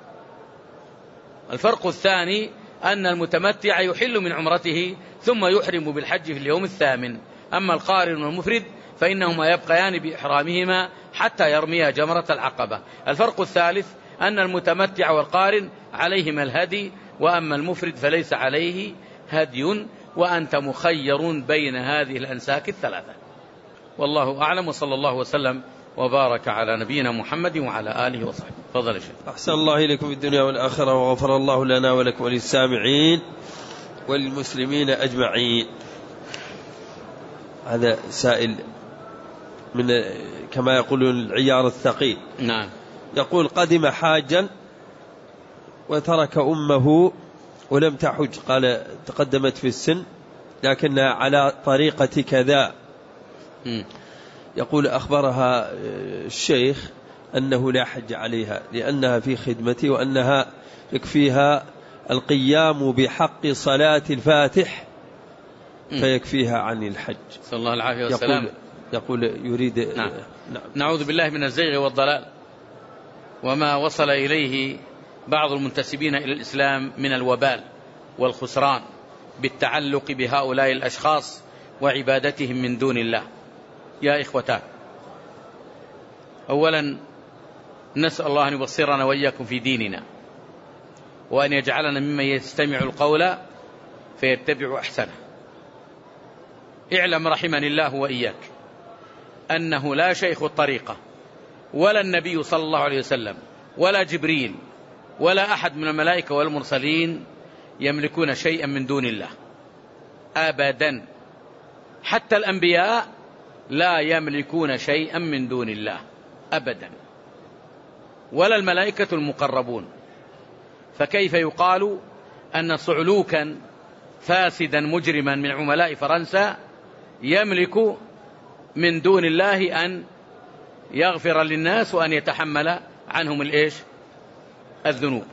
A: الفرق الثاني أن المتمتع يحل من عمرته ثم يحرم بالحج في اليوم الثامن، أما القارن والمفرد فإنهما يبقيان بإحرامهما حتى يرميا جمرة العقبة. الفرق الثالث أن المتمتع والقارن عليهما الهدي، وأما المفرد فليس عليه هدي، وأنت مخير بين هذه الأنساك الثلاثة. والله أعلم، وصلى الله وسلم وبارك على نبينا محمد وعلى آله وصحبه. تفضل يا شيخ.
B: أحسن الله إليكم في الدنيا والآخرة، وغفر الله لنا ولكم وللسامعين وللمسلمين أجمعين. هذا سائل من كما يقول العيار الثقيل.
A: نعم.
B: يقول: قدم حاجا وترك أمه ولم تحج، قال تقدمت في السن لكنها على طريقة كذا.
A: م.
B: يقول: أخبرها الشيخ أنه لا حج عليها لأنها في خدمتي، وأنها يكفيها القيام بحق صلاة الفاتح فيكفيها عن الحج.
A: صلى الله العافية والسلام.
B: يقول, يقول يريد.
A: نعم. نعم. نعوذ بالله من الزيغ والضلال وما وصل إليه بعض المنتسبين إلى الإسلام من الوبال والخسران بالتعلق بهؤلاء الأشخاص وعبادتهم من دون الله. يا إخوتان، أولا نسأل الله أن يبصرنا وإياكم في ديننا، وأن يجعلنا ممن يستمع القول فيتبع أحسنه. اعلم رحمني الله وإياك أنه لا شيخ الطريقة ولا النبي صلى الله عليه وسلم ولا جبريل ولا أحد من الملائكة والمرسلين يملكون شيئا من دون الله أبدا. حتى الأنبياء لا يملكون شيئا من دون الله أبدا، ولا الملائكة المقربون. فكيف يقال أن صعلوكا فاسدا مجرما من عملاء فرنسا يملك من دون الله أن يغفر للناس وأن يتحمل عنهم الإيش؟ الذنوب.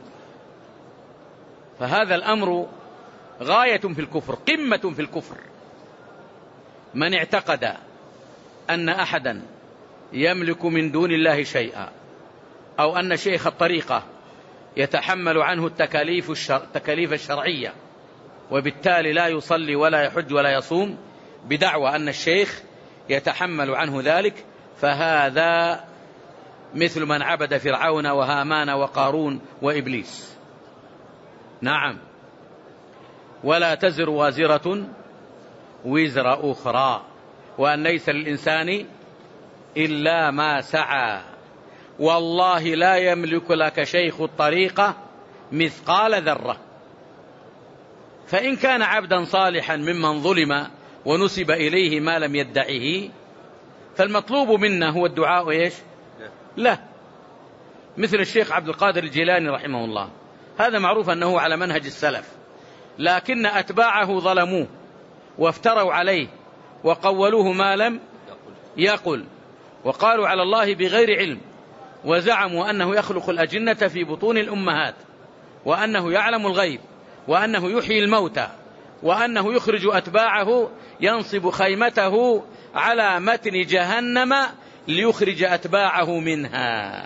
A: فهذا الأمر غاية في الكفر، قمة في الكفر. من اعتقد أن أحدا يملك من دون الله شيئا، أو أن شيخ الطريقة يتحمل عنه التكاليف, الشر... التكاليف الشرعية، وبالتالي لا يصلي ولا يحج ولا يصوم، بدعوى أن الشيخ يتحمل عنه ذلك، فهذا مثل من عبد فرعون وهامان وقارون وإبليس. نعم. ولا تزر وازرة وزر أخرى، وأن ليس للإنسان إلا ما سعى، والله لا يملك لك شيخ الطريقة مثقال ذرة. فإن كان عبدا صالحا ممن ظلم ونسب إليه ما لم يدعه، فالمطلوب منا هو الدعاء إيش؟ لا. مثل الشيخ عبد القادر الجيلاني رحمه الله، هذا معروف أنه على منهج السلف، لكن أتباعه ظلموه وافتروا عليه وقولوه ما لم يقل، وقالوا على الله بغير علم، وزعموا أنه يخلق الأجنة في بطون الأمهات، وأنه يعلم الغيب، وأنه يحيي الموتى، وأنه يخرج أتباعه ينصب خيمته على متن جهنم ليخرج أتباعه منها.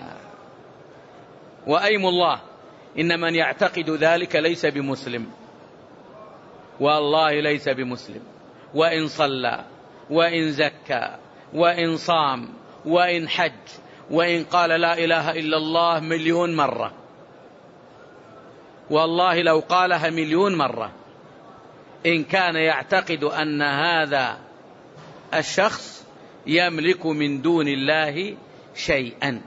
A: وأيم الله إن من يعتقد ذلك ليس بمسلم، والله ليس بمسلم، وإن صلى وإن زكى وإن صام وإن حج وإن قال لا إله إلا الله مليون مرة، والله لو قالها مليون مرة، إن كان يعتقد أن هذا الشخص يملك من دون الله شيئا.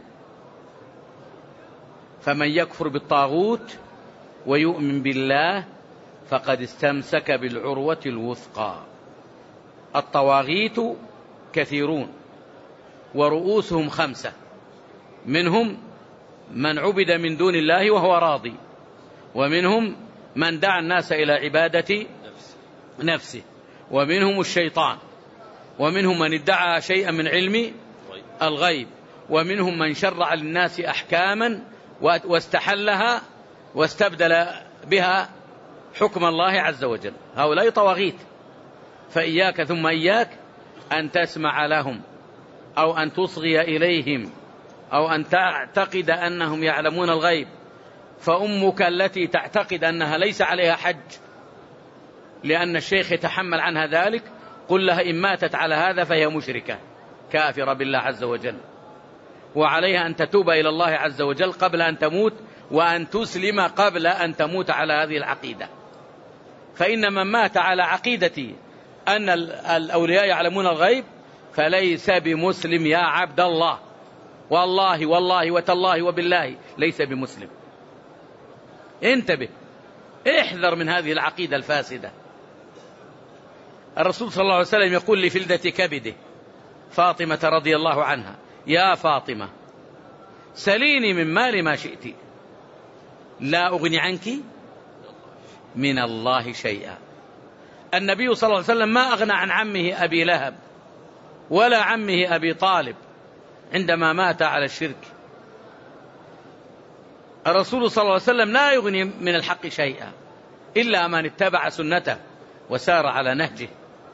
A: فمن يكفر بالطاغوت ويؤمن بالله فقد استمسك بالعروة الوثقى. الطواغيت كثيرون ورؤوسهم خمسة، منهم من عبد من دون الله وهو راضي، ومنهم من دعا الناس إلى عبادة نفسه، ومنهم الشيطان، ومنهم من ادعى شيئا من علم الغيب، ومنهم من شرع للناس أحكاما واستحلها واستبدل بها حكم الله عز وجل. هؤلاء طواغيت. فإياك ثم إياك أن تسمع لهم أو أن تصغي إليهم أو أن تعتقد أنهم يعلمون الغيب. فأمك التي تعتقد أنها ليس عليها حج لأن الشيخ يتحمل عنها ذلك، قل لها إن ماتت على هذا فهي مشركة كافرة بالله عز وجل. وعليها أن تتوب إلى الله عز وجل قبل أن تموت، وأن تسلم قبل أن تموت على هذه العقيدة. فإن من مات على عقيدة أن الأولياء يعلمون الغيب فليس بمسلم يا عبد الله، والله والله وتالله وبالله ليس بمسلم. انتبه، احذر من هذه العقيدة الفاسدة. الرسول صلى الله عليه وسلم يقول لفلدة كبده فاطمة رضي الله عنها: يا فاطمة سليني من مال ما شئت لا أغني عنك من الله شيئا. النبي صلى الله عليه وسلم ما أغنى عن عمه أبي لهب ولا عمه أبي طالب عندما مات على الشرك. الرسول صلى الله عليه وسلم لا يغني من الحق شيئا إلا من اتبع سنته وسار على نهجه.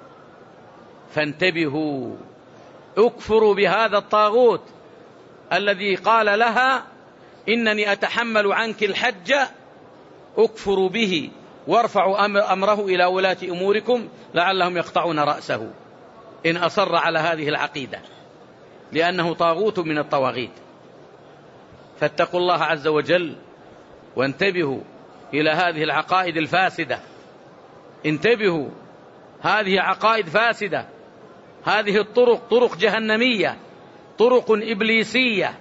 A: فانتبهوا، اكفروا بهذا الطاغوت الذي قال لها: إنني أتحمل عنك الحج، اكفروا به وارفعوا أمره إلى ولاة أموركم لعلهم يقطعون رأسه إن أصر على هذه العقيدة، لأنه طاغوت من الطواغيت. فاتقوا الله عز وجل وانتبهوا إلى هذه العقائد الفاسدة. انتبهوا، هذه عقائد فاسدة، هذه الطرق طرق جهنمية، طرق إبليسية،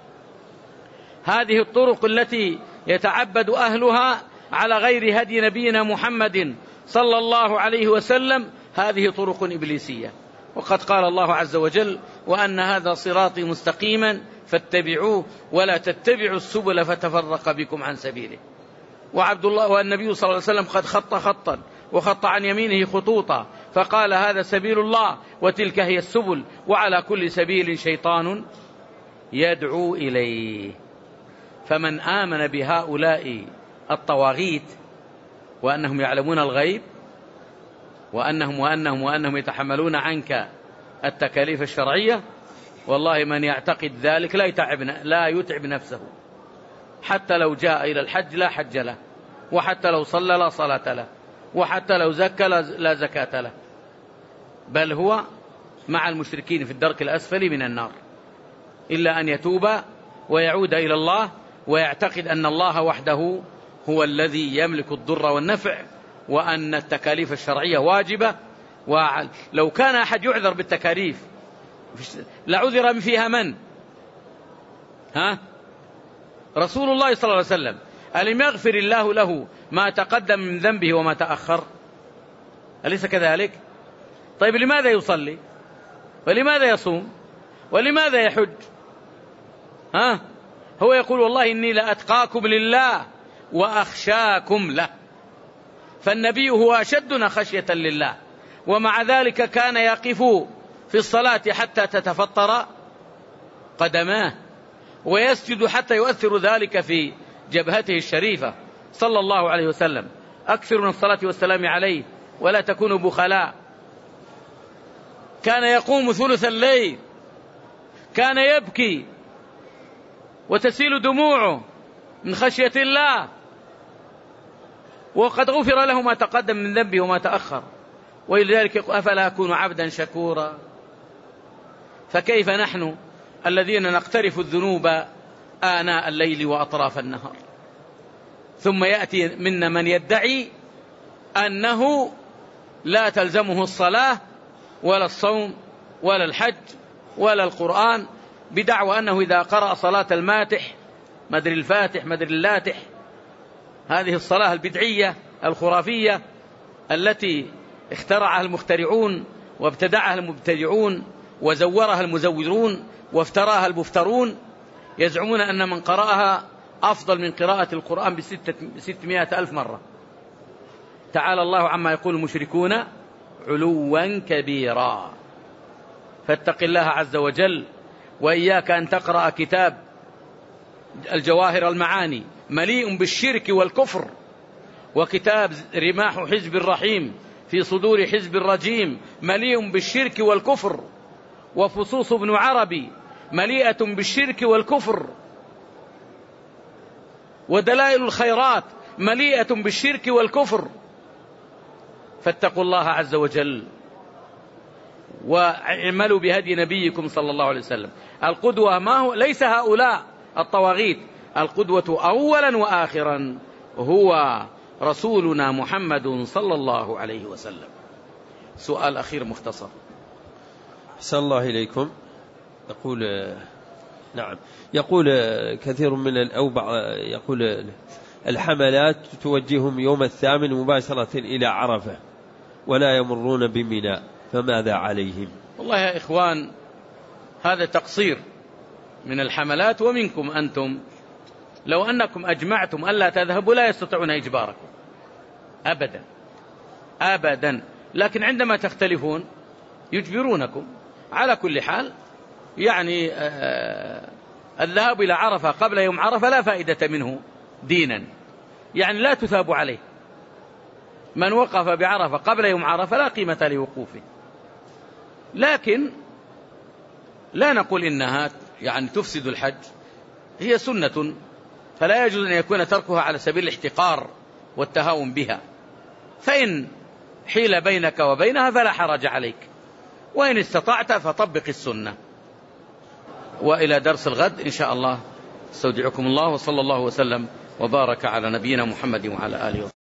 A: هذه الطرق التي يتعبد أهلها على غير هدي نبينا محمد صلى الله عليه وسلم، هذه طرق إبليسية. وقد قال الله عز وجل: وأن هذا صراطي مستقيما فاتبعوه ولا تتبعوا السبل فتفرق بكم عن سبيله. وعبد الله والنبي صلى الله عليه وسلم قد خط خطا وخط عن يمينه خطوطا فقال: هذا سبيل الله وتلك هي السبل وعلى كل سبيل شيطان يدعو إليه. فمن آمن بهؤلاء الطواغيت وأنهم يعلمون الغيب وأنهم وأنهم وأنهم يتحملون عنك التكاليف الشرعية، والله من يعتقد ذلك لا يتعب لا يتعب نفسه، حتى لو جاء إلى الحج لا حج له، وحتى لو صلى لا صلاة له، وحتى لو زكى لا زكاة له، بل هو مع المشركين في الدرك الأسفل من النار، إلا أن يتوب ويعود إلى الله ويعتقد أن الله وحده هو الذي يملك الضر والنفع، وأن التكاليف الشرعية واجبة. ولو كان أحد يعذر بالتكاليف لعذر فيها من؟ ها؟ رسول الله صلى الله عليه وسلم. ألم يغفر الله له ما تقدم من ذنبه وما تأخر؟ أليس كذلك؟ طيب لماذا يصلي؟ ولماذا يصوم؟ ولماذا يحج؟ ها؟ هو يقول: والله إني لأتقاكم لله وأخشاكم له. فالنبي هو أشدنا خشية لله، ومع ذلك كان يقف في الصلاة حتى تتفطر قدماه، ويسجد حتى يؤثر ذلك في جبهته الشريفة صلى الله عليه وسلم. أكثر من الصلاة والسلام عليه ولا تكونوا بخلاء. كان يقوم ثلث الليل، كان يبكي وتسيل دموعه من خشية الله، وقد غفر له ما تقدم من ذنبه وما تأخر. ولذلك أفلا أكون عبدا شكورا؟ فكيف نحن الذين نقترف الذنوب آناء الليل وأطراف النهار، ثم يأتي منا من يدعي أنه لا تلزمه الصلاة ولا الصوم ولا الحج ولا القرآن، بدعوى أنه إذا قرأ صلاة الماتح مدري الفاتح مدري اللاتح، هذه الصلاة البدعية الخرافية التي اخترعها المخترعون وابتدعها المبتدعون وزورها المزورون وافتراها المفترون، يزعمون أن من قرأها أفضل من قراءة القرآن بستمائة ألف مرة. تعالى الله عما يقول المشركون علوا كبيرا. فاتق الله عز وجل، وإياك أن تقرأ كتاب الجواهر المعاني مليء بالشرك والكفر، وكتاب رماح حزب الرحيم في صدور حزب الرجيم مليء بالشرك والكفر، وفصوص ابن عربي مليئة بالشرك والكفر، ودلائل الخيرات مليئة بالشرك والكفر. فاتقوا الله عز وجل واعملوا بهدي نبيكم صلى الله عليه وسلم. القدوة ما هو ليس هؤلاء الطواغيت، القدوة أولا وآخرا هو رسولنا محمد صلى الله عليه وسلم. سؤال أخير مختصر.
B: أحسن الله إليكم. يقول نعم يقول كثير من الأوبع يقول الحملات توجههم يوم الثامن مباشرة إلى عرفة ولا يمرون بمنى، فماذا عليهم؟
A: والله يا إخوان هذا تقصير من الحملات ومنكم أنتم. لو أنكم أجمعتم ألا تذهبوا لا يستطيعون إجباركم أبدا أبدا، لكن عندما تختلفون يجبرونكم. على كل حال يعني آه الذهاب إلى عرفة قبل يوم عرفة لا فائدة منه دينا، يعني لا تثاب عليه. من وقف بعرفة قبل يوم عرفة لا قيمة لوقوفه، لكن لا نقول إنها يعني تفسد الحج، هي سنة فلا يجوز أن يكون تركها على سبيل الاحتقار والتهاون بها. فإن حيل بينك وبينها فلا حرج عليك، وإن استطعت فطبق السنة. وإلى درس الغد إن شاء الله استودعكم الله، وصلى الله وسلم وبارك على نبينا محمد وعلى آله وصحبه.